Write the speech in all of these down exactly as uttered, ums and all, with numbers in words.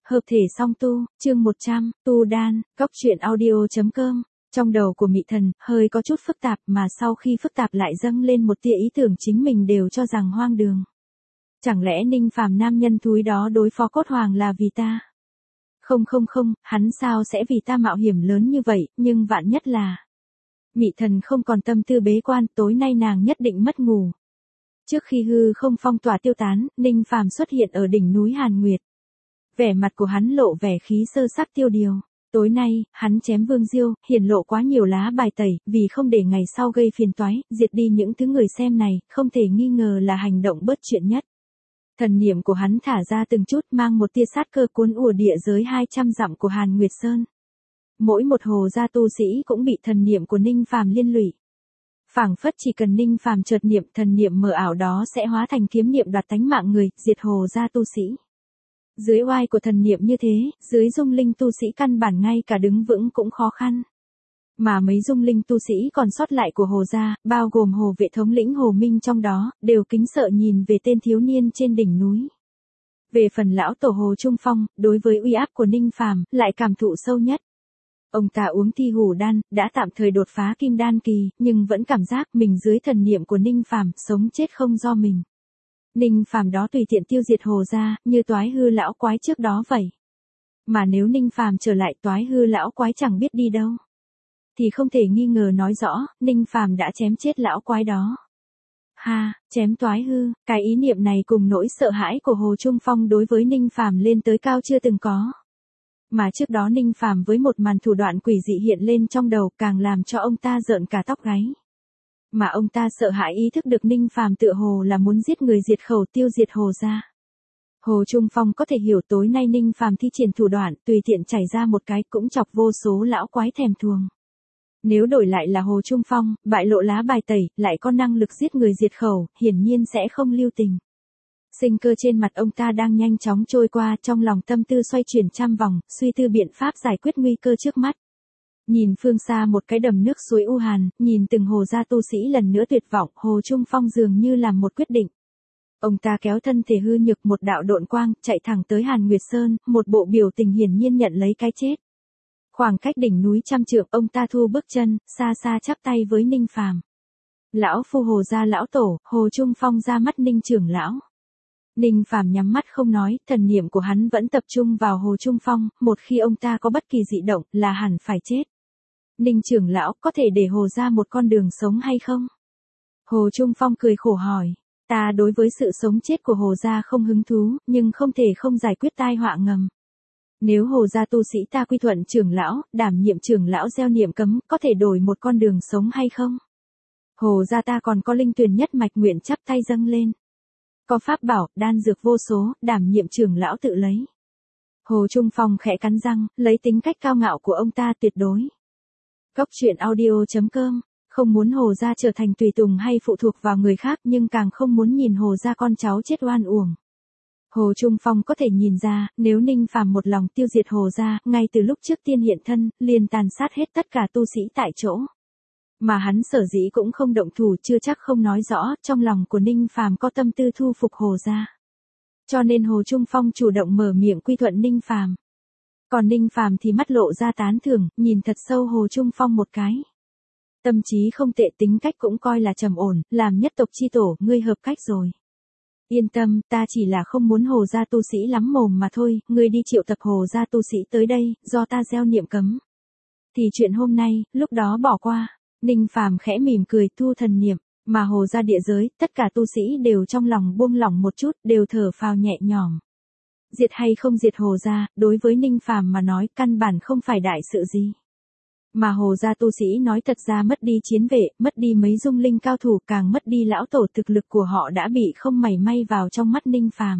Hợp thể song tu, chương một trăm, tu đan, góc truyện audio.com. Trong đầu của Mị Thần, hơi có chút phức tạp mà sau khi phức tạp lại dâng lên một tia ý tưởng chính mình đều cho rằng hoang đường. Chẳng lẽ Ninh Phàm nam nhân thúi đó đối phó cốt hoàng là vì ta? Không không không, hắn sao sẽ vì ta mạo hiểm lớn như vậy, nhưng vạn nhất là... Mị Thần không còn tâm tư bế quan, tối nay nàng nhất định mất ngủ. Trước khi hư không phong tỏa tiêu tán, Ninh Phàm xuất hiện ở đỉnh núi Hàn Nguyệt. Vẻ mặt của hắn lộ vẻ khí sơ sắc tiêu điều. Tối nay, hắn chém Vương Diêu, hiển lộ quá nhiều lá bài tẩy, vì không để ngày sau gây phiền toái, diệt đi những thứ người xem này, không thể nghi ngờ là hành động bớt chuyện nhất. Thần niệm của hắn thả ra từng chút mang một tia sát cơ cuốn ùa địa giới hai trăm dặm của Hàn Nguyệt Sơn. Mỗi một hồ gia tu sĩ cũng bị thần niệm của Ninh Phàm liên lụy. Phảng phất chỉ cần Ninh Phàm chợt niệm, thần niệm mờ ảo đó sẽ hóa thành kiếm niệm đoạt tánh mạng người, diệt hồ gia tu sĩ. Dưới oai của thần niệm như thế, dưới dung linh tu sĩ căn bản ngay cả đứng vững cũng khó khăn. Mà mấy dung linh tu sĩ còn sót lại của hồ gia, bao gồm hồ vệ thống lĩnh Hồ Minh trong đó, đều kính sợ nhìn về tên thiếu niên trên đỉnh núi. Về phần lão tổ Hồ Trung Phong, đối với uy áp của Ninh Phàm, lại cảm thụ sâu nhất. Ông ta uống thi hủ đan, đã tạm thời đột phá kim đan kỳ, nhưng vẫn cảm giác mình dưới thần niệm của Ninh Phàm, sống chết không do mình. Ninh Phàm đó tùy tiện tiêu diệt hồ gia, như toái hư lão quái trước đó vậy. Mà nếu Ninh Phàm trở lại, toái hư lão quái chẳng biết đi đâu. Thì không thể nghi ngờ nói rõ, Ninh Phàm đã chém chết lão quái đó. Ha, chém toái hư, cái ý niệm này cùng nỗi sợ hãi của Hồ Trung Phong đối với Ninh Phàm lên tới cao chưa từng có. Mà trước đó Ninh Phàm với một màn thủ đoạn quỷ dị hiện lên trong đầu càng làm cho ông ta rợn cả tóc gáy. Mà ông ta sợ hãi ý thức được Ninh Phàm tựa hồ là muốn giết người diệt khẩu tiêu diệt hồ gia. Hồ Trung Phong có thể hiểu tối nay Ninh Phàm thi triển thủ đoạn tùy tiện chảy ra một cái cũng chọc vô số lão quái thèm thuồng. Nếu đổi lại là Hồ Trung Phong, bại lộ lá bài tẩy, lại có năng lực giết người diệt khẩu, hiển nhiên sẽ không lưu tình. Sinh cơ trên mặt ông ta đang nhanh chóng trôi qua, trong lòng tâm tư xoay chuyển trăm vòng, suy tư biện pháp giải quyết nguy cơ trước mắt. Nhìn phương xa một cái đầm nước suối u hàn, nhìn từng hồ gia tu sĩ lần nữa tuyệt vọng, Hồ Trung Phong dường như làm một quyết định. Ông ta kéo thân thể hư nhược một đạo độn quang, chạy thẳng tới Hàn Nguyệt Sơn, một bộ biểu tình hiển nhiên nhận lấy cái chết. Khoảng cách đỉnh núi trăm trượng, ông ta thu bước chân, xa xa chắp tay với Ninh Phàm. Lão phu Hồ gia lão tổ, Hồ Trung Phong ra mắt Ninh trưởng lão. Ninh Phàm nhắm mắt không nói, thần niệm của hắn vẫn tập trung vào Hồ Trung Phong, một khi ông ta có bất kỳ dị động là hẳn phải chết. Ninh trưởng lão, có thể để Hồ gia một con đường sống hay không? Hồ Trung Phong cười khổ hỏi, ta đối với sự sống chết của Hồ gia không hứng thú, nhưng không thể không giải quyết tai họa ngầm. Nếu Hồ gia tu sĩ ta quy thuận trưởng lão, đảm nhiệm trưởng lão gieo niệm cấm, có thể đổi một con đường sống hay không? Hồ gia ta còn có linh tuyền nhất mạch, nguyện chắp tay dâng lên. Có pháp bảo, đan dược vô số, đảm nhiệm trưởng lão tự lấy. Hồ Trung Phong khẽ cắn răng, lấy tính cách cao ngạo của ông ta tuyệt đối. Góc truyện audio.com, không muốn Hồ gia trở thành tùy tùng hay phụ thuộc vào người khác, nhưng càng không muốn nhìn Hồ gia con cháu chết oan uổng. Hồ Trung Phong có thể nhìn ra, nếu Ninh Phàm một lòng tiêu diệt Hồ gia, ngay từ lúc trước tiên hiện thân, liền tàn sát hết tất cả tu sĩ tại chỗ. Mà hắn sở dĩ cũng không động thủ, chưa chắc không nói rõ, trong lòng của Ninh Phàm có tâm tư thu phục Hồ gia. Cho nên Hồ Trung Phong chủ động mở miệng quy thuận Ninh Phàm. Còn Ninh Phàm thì mắt lộ ra tán thưởng, nhìn thật sâu Hồ Trung Phong một cái. Tâm trí không tệ, tính cách cũng coi là trầm ổn, làm nhất tộc chi tổ, ngươi hợp cách rồi. Yên tâm, ta chỉ là không muốn Hồ gia tu sĩ lắm mồm mà thôi, ngươi đi triệu tập Hồ gia tu sĩ tới đây, do ta gieo niệm cấm. Thì chuyện hôm nay, lúc đó bỏ qua. Ninh Phàm khẽ mỉm cười, thu thần niệm, mà Hồ gia địa giới, tất cả tu sĩ đều trong lòng buông lỏng một chút, đều thở phào nhẹ nhõm. Diệt hay không diệt Hồ gia, đối với Ninh Phàm mà nói, căn bản không phải đại sự gì. Mà Hồ gia tu sĩ nói thật ra mất đi chiến vệ, mất đi mấy dung linh cao thủ, càng mất đi lão tổ, thực lực của họ đã bị không mảy may vào trong mắt Ninh Phàm.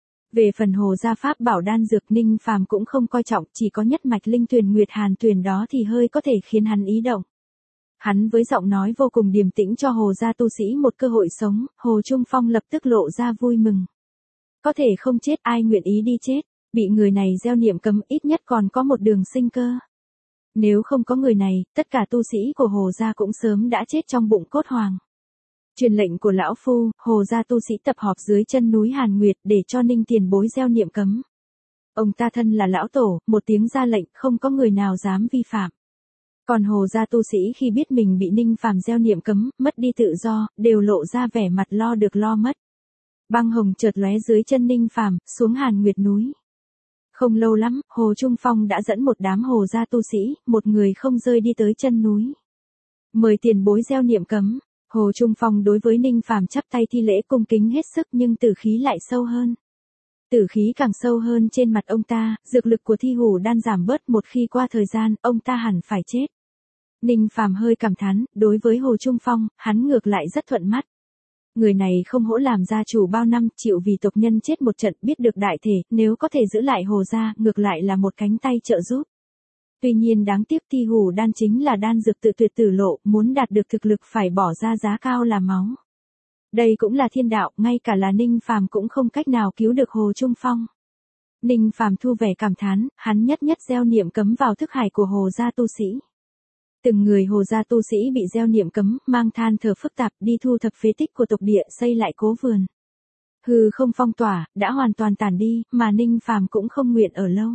Về phần Hồ gia pháp bảo đan dược, Ninh Phàm cũng không coi trọng, chỉ có nhất mạch linh tuyền Nguyệt Hàn Tuyền đó thì hơi có thể khiến hắn ý động. Hắn với giọng nói vô cùng điềm tĩnh cho Hồ gia tu sĩ một cơ hội sống, Hồ Trung Phong lập tức lộ ra vui mừng. Có thể không chết, ai nguyện ý đi chết, bị người này gieo niệm cấm ít nhất còn có một đường sinh cơ. Nếu không có người này, tất cả tu sĩ của Hồ gia cũng sớm đã chết trong bụng cốt hoàng. Truyền lệnh của lão phu, Hồ gia tu sĩ tập họp dưới chân núi Hàn Nguyệt để cho Ninh tiền bối gieo niệm cấm. Ông ta thân là lão tổ, một tiếng ra lệnh, không có người nào dám vi phạm. Còn Hồ gia tu sĩ khi biết mình bị Ninh Phàm gieo niệm cấm, mất đi tự do, đều lộ ra vẻ mặt lo được lo mất. Băng hồng chợt lóe dưới chân Ninh Phàm, xuống Hàn Nguyệt núi. Không lâu lắm, Hồ Trung Phong đã dẫn một đám Hồ gia tu sĩ, một người không rơi đi tới chân núi. Mời tiền bối gieo niệm cấm. Hồ Trung Phong đối với Ninh Phàm chắp tay thi lễ cung kính hết sức, nhưng tử khí lại sâu hơn. Tử khí càng sâu hơn trên mặt ông ta, dược lực của thi hủ đan giảm bớt, một khi qua thời gian, ông ta hẳn phải chết. Ninh Phàm hơi cảm thán, đối với Hồ Trung Phong, hắn ngược lại rất thuận mắt. Người này không hổ làm gia chủ bao năm, chịu vì tộc nhân chết một trận, biết được đại thể, nếu có thể giữ lại Hồ gia, ngược lại là một cánh tay trợ giúp. Tuy nhiên đáng tiếc thi hủ đan chính là đan dược tự tuyệt tử lộ, muốn đạt được thực lực phải bỏ ra giá cao là máu. Đây cũng là thiên đạo, ngay cả là Ninh Phàm cũng không cách nào cứu được Hồ Trung Phong. Ninh Phàm thu vẻ cảm thán, hắn nhất nhất gieo niệm cấm vào thức hải của Hồ gia tu sĩ. Từng người Hồ gia tu sĩ bị gieo niệm cấm, mang than thở phức tạp đi thu thập phế tích của tộc địa, xây lại cố vườn. Hư không phong tỏa, đã hoàn toàn tàn đi, mà Ninh Phàm cũng không nguyện ở lâu.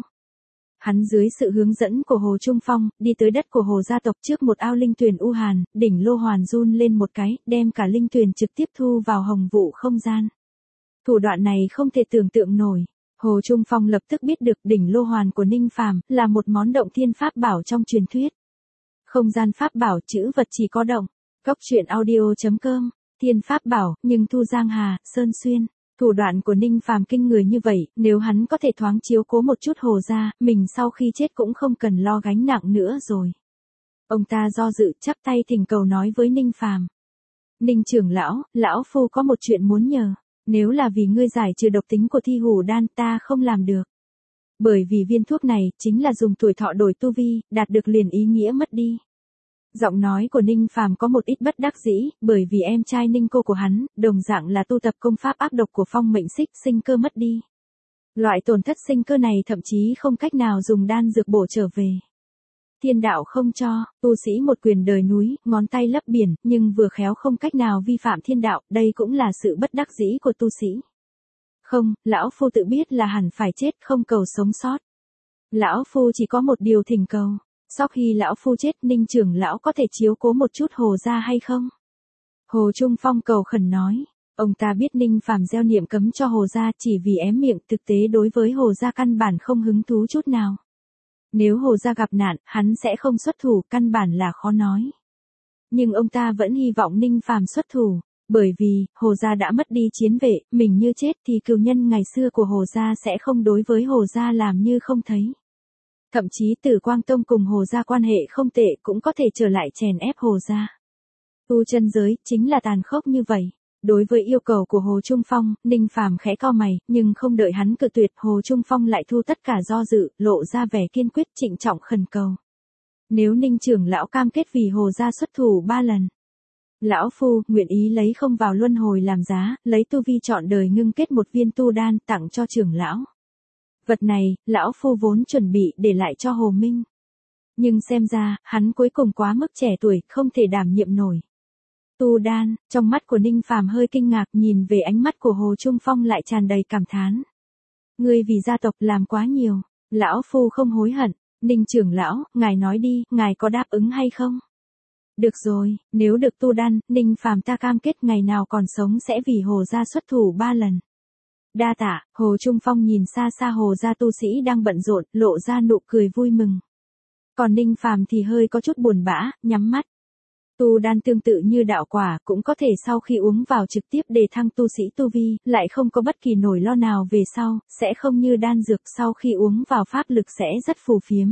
Hắn dưới sự hướng dẫn của Hồ Trung Phong, đi tới đất của Hồ gia tộc trước một ao linh tuyền u hàn, đỉnh lô hoàn run lên một cái, đem cả linh tuyền trực tiếp thu vào hồng vụ không gian. Thủ đoạn này không thể tưởng tượng nổi. Hồ Trung Phong lập tức biết được đỉnh lô hoàn của Ninh Phàm là một món động thiên pháp bảo trong truyền thuyết. Không gian pháp bảo, chữ vật chỉ có động. Cốc truyện audio chấm com, thiên pháp bảo, nhưng thu giang hà, sơn xuyên. Thủ đoạn của Ninh Phàm kinh người như vậy, nếu hắn có thể thoáng chiếu cố một chút Hồ gia, mình sau khi chết cũng không cần lo gánh nặng nữa rồi. Ông ta do dự, chắp tay thỉnh cầu nói với Ninh Phàm. Ninh trưởng lão, lão phu có một chuyện muốn nhờ. Nếu là vì ngươi giải trừ độc tính của thi hủ đan, ta không làm được. Bởi vì viên thuốc này, chính là dùng tuổi thọ đổi tu vi, đạt được liền ý nghĩa mất đi. Giọng nói của Ninh Phàm có một ít bất đắc dĩ, bởi vì em trai Ninh cô của hắn, đồng dạng là tu tập công pháp ác độc của phong mệnh xích, sinh cơ mất đi. Loại tổn thất sinh cơ này thậm chí không cách nào dùng đan dược bổ trở về. Thiên đạo không cho, tu sĩ một quyền đời núi, ngón tay lấp biển, nhưng vừa khéo không cách nào vi phạm thiên đạo, đây cũng là sự bất đắc dĩ của tu sĩ. Không, lão phu tự biết là hẳn phải chết, không cầu sống sót. Lão phu chỉ có một điều thỉnh cầu. Sau khi lão phu chết, Ninh trưởng lão có thể chiếu cố một chút Hồ gia hay không? Hồ Trung Phong cầu khẩn nói. Ông ta biết Ninh Phàm gieo niệm cấm cho Hồ gia chỉ vì ém miệng, thực tế đối với Hồ gia căn bản không hứng thú chút nào. Nếu Hồ gia gặp nạn, hắn sẽ không xuất thủ, căn bản là khó nói. Nhưng ông ta vẫn hy vọng Ninh Phàm xuất thủ, bởi vì Hồ gia đã mất đi chiến vệ, mình như chết thì cừu nhân ngày xưa của Hồ gia sẽ không đối với Hồ gia làm như không thấy. Thậm chí Tử Quang Tông cùng Hồ gia quan hệ không tệ cũng có thể trở lại chèn ép Hồ gia. Tu chân giới chính là tàn khốc như vậy. Đối với yêu cầu của Hồ Trung Phong, Ninh Phàm khẽ cau mày, nhưng không đợi hắn cự tuyệt, Hồ Trung Phong lại thu tất cả do dự, lộ ra vẻ kiên quyết, trịnh trọng khẩn cầu. Nếu Ninh trưởng lão cam kết vì Hồ gia xuất thủ ba lần, lão phu nguyện ý lấy không vào luân hồi làm giá, lấy tu vi trọn đời ngưng kết một viên tu đan tặng cho trưởng lão. Vật này, lão phu vốn chuẩn bị để lại cho Hồ Minh. Nhưng xem ra, hắn cuối cùng quá mức trẻ tuổi, không thể đảm nhiệm nổi. Tu đan, trong mắt của Ninh Phàm hơi kinh ngạc, nhìn về ánh mắt của Hồ Trung Phong lại tràn đầy cảm thán. Ngươi vì gia tộc làm quá nhiều, lão phu không hối hận. Ninh trưởng lão, ngài nói đi, ngài có đáp ứng hay không? Được rồi, nếu được tu đan, Ninh Phàm ta cam kết ngày nào còn sống sẽ vì Hồ gia xuất thủ ba lần. Đa tạ. Hồ Trung Phong nhìn xa xa Hồ gia tu sĩ đang bận rộn, lộ ra nụ cười vui mừng. Còn Ninh Phàm thì hơi có chút buồn bã, nhắm mắt. Tu đan tương tự như đạo quả, cũng có thể sau khi uống vào trực tiếp đề thăng tu sĩ tu vi, lại không có bất kỳ nỗi lo nào về sau, sẽ không như đan dược sau khi uống vào pháp lực sẽ rất phù phiếm.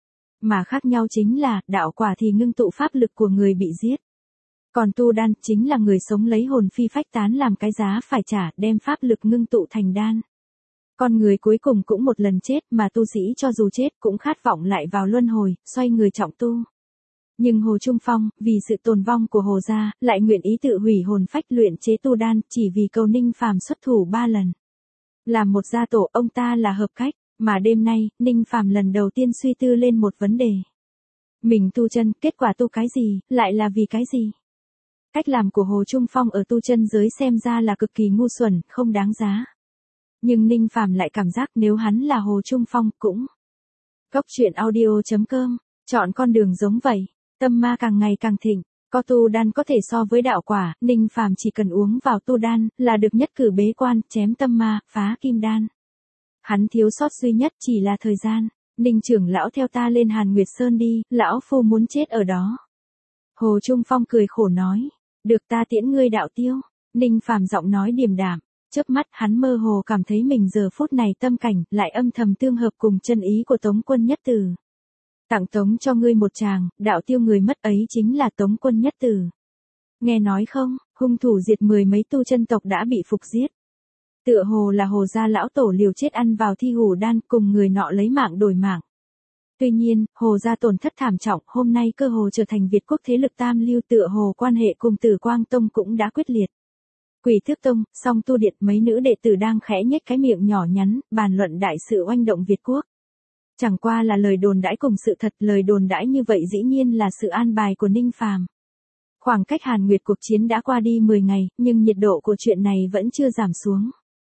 Mà khác nhau chính là, đạo quả thì ngưng tụ pháp lực của người bị giết. Còn tu đan chính là người sống lấy hồn phi phách tán làm cái giá phải trả, đem pháp lực ngưng tụ thành đan. Con người cuối cùng cũng một lần chết, mà tu sĩ cho dù chết cũng khát vọng lại vào luân hồi, xoay người trọng tu. Nhưng Hồ Trung Phong, vì sự tồn vong của Hồ gia, lại nguyện ý tự hủy hồn phách luyện chế tu đan, chỉ vì cầu Ninh Phàm xuất thủ ba lần. Làm một gia tổ, ông ta là hợp cách, mà đêm nay, Ninh Phàm lần đầu tiên suy tư lên một vấn đề. Mình tu chân, kết quả tu cái gì, lại là vì cái gì? Cách làm của Hồ Trung Phong ở tu chân giới xem ra là cực kỳ ngu xuẩn, không đáng giá. Nhưng Ninh Phàm lại cảm giác nếu hắn là Hồ Trung Phong cũng. Góc truyện audio chấm com, chọn con đường giống vậy, tâm ma càng ngày càng thịnh, có tu đan có thể so với đạo quả, Ninh Phàm chỉ cần uống vào tu đan là được nhất cử bế quan, chém tâm ma, phá kim đan. Hắn thiếu sót duy nhất chỉ là thời gian. Ninh trưởng lão theo ta lên Hàn Nguyệt Sơn đi, lão phu muốn chết ở đó. Hồ Trung Phong cười khổ nói, được ta tiễn ngươi đạo tiêu. Ninh Phàm giọng nói điềm đạm, chớp mắt hắn mơ hồ cảm thấy mình giờ phút này tâm cảnh lại âm thầm tương hợp cùng chân ý của Tống Quân Nhất Tử. Tặng tống cho ngươi một tràng, đạo tiêu người mất ấy chính là Tống Quân Nhất Tử. Nghe nói không, hung thủ diệt mười mấy tu chân tộc đã bị phục giết. Tựa hồ là Hồ gia lão tổ liều chết ăn vào thi hủ đan cùng người nọ lấy mạng đổi mạng. Tuy nhiên, Hồ gia tổn thất thảm trọng, hôm nay cơ hồ trở thành Việt quốc thế lực tam lưu, tựa hồ quan hệ cùng Tử Quang Tông cũng đã quyết liệt. Quỷ Thước Tông, Song Tu Điện, mấy nữ đệ tử đang khẽ nhếch cái miệng nhỏ nhắn, bàn luận đại sự oanh động Việt quốc. Chẳng qua là lời đồn đãi cùng sự thật, lời đồn đãi như vậy dĩ nhiên là sự an bài của Ninh Phàm. Khoảng cách Hàn Nguyệt cuộc chiến đã qua đi mười ngày, nhưng nhiệt độ của chuyện này vẫn chưa giảm xuống.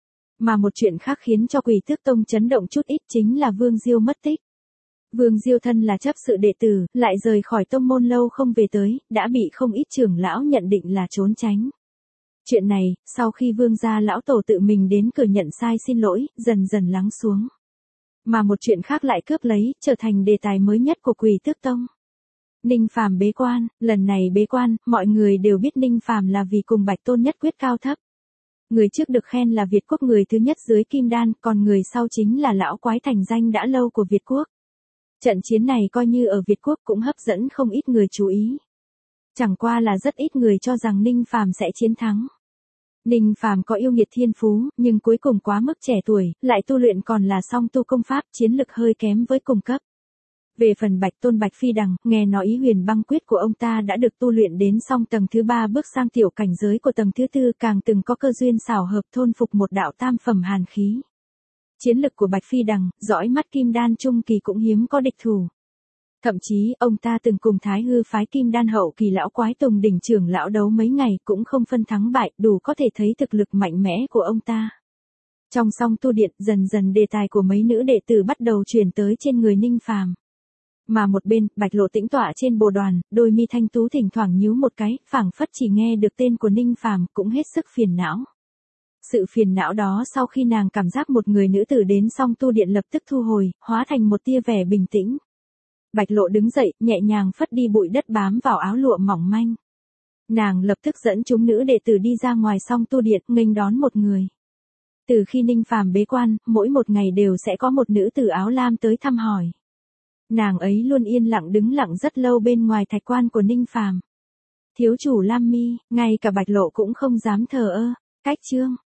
Mà một chuyện khác khiến cho Quỷ Thước Tông chấn động chút ít chính là Vương Diêu mất tích. Vương Diêu thân là chấp sự đệ tử, lại rời khỏi tông môn lâu không về tới, đã bị không ít trưởng lão nhận định là trốn tránh. Chuyện này, sau khi Vương gia lão tổ tự mình đến cửa nhận sai xin lỗi, dần dần lắng xuống. Mà một chuyện khác lại cướp lấy, trở thành đề tài mới nhất của Quỷ Thước Tông. Ninh Phàm bế quan, lần này bế quan, mọi người đều biết Ninh Phàm là vì cùng Bạch Tôn nhất quyết cao thấp. Người trước được khen là Việt quốc người thứ nhất dưới kim đan, còn người sau chính là lão quái thành danh đã lâu của Việt quốc. Trận chiến này coi như ở Việt quốc cũng hấp dẫn không ít người chú ý. Chẳng qua là rất ít người cho rằng Ninh Phàm sẽ chiến thắng. Ninh Phàm có yêu nghiệt thiên phú, nhưng cuối cùng quá mức trẻ tuổi, lại tu luyện còn là song tu công pháp, chiến lực hơi kém với cùng cấp. Về phần Bạch Tôn Bạch Phi Đằng, nghe nói ý huyền băng quyết của ông ta đã được tu luyện đến song tầng thứ ba, bước sang tiểu cảnh giới của tầng thứ tư, càng từng có cơ duyên xảo hợp thôn phục một đạo tam phẩm hàn khí. Chiến lực của Bạch Phi Đằng, dõi mắt kim đan trung kỳ cũng hiếm có địch thủ. Thậm chí, ông ta từng cùng Thái Hư phái kim đan hậu kỳ lão quái Tùng đỉnh trưởng lão đấu mấy ngày cũng không phân thắng bại, đủ có thể thấy thực lực mạnh mẽ của ông ta. Trong song tu điện, dần dần đề tài của mấy nữ đệ tử bắt đầu chuyển tới trên người Ninh Phàm. Mà một bên, Bạch Lộ tĩnh tọa trên bồ đoàn, đôi mi thanh tú thỉnh thoảng nhíu một cái, phảng phất chỉ nghe được tên của Ninh Phàm cũng hết sức phiền não. Sự phiền não đó sau khi nàng cảm giác một người nữ tử đến song tu điện lập tức thu hồi, hóa thành một tia vẻ bình tĩnh. Bạch Lộ đứng dậy, nhẹ nhàng phất đi bụi đất bám vào áo lụa mỏng manh. Nàng lập tức dẫn chúng nữ đệ tử đi ra ngoài song tu điện, nghênh đón một người. Từ khi Ninh Phàm bế quan, mỗi một ngày đều sẽ có một nữ tử áo lam tới thăm hỏi. Nàng ấy luôn yên lặng đứng lặng rất lâu bên ngoài thạch quan của Ninh Phàm. Thiếu chủ Lam Mi, ngay cả Bạch Lộ cũng không dám thờ ơ. Cách chương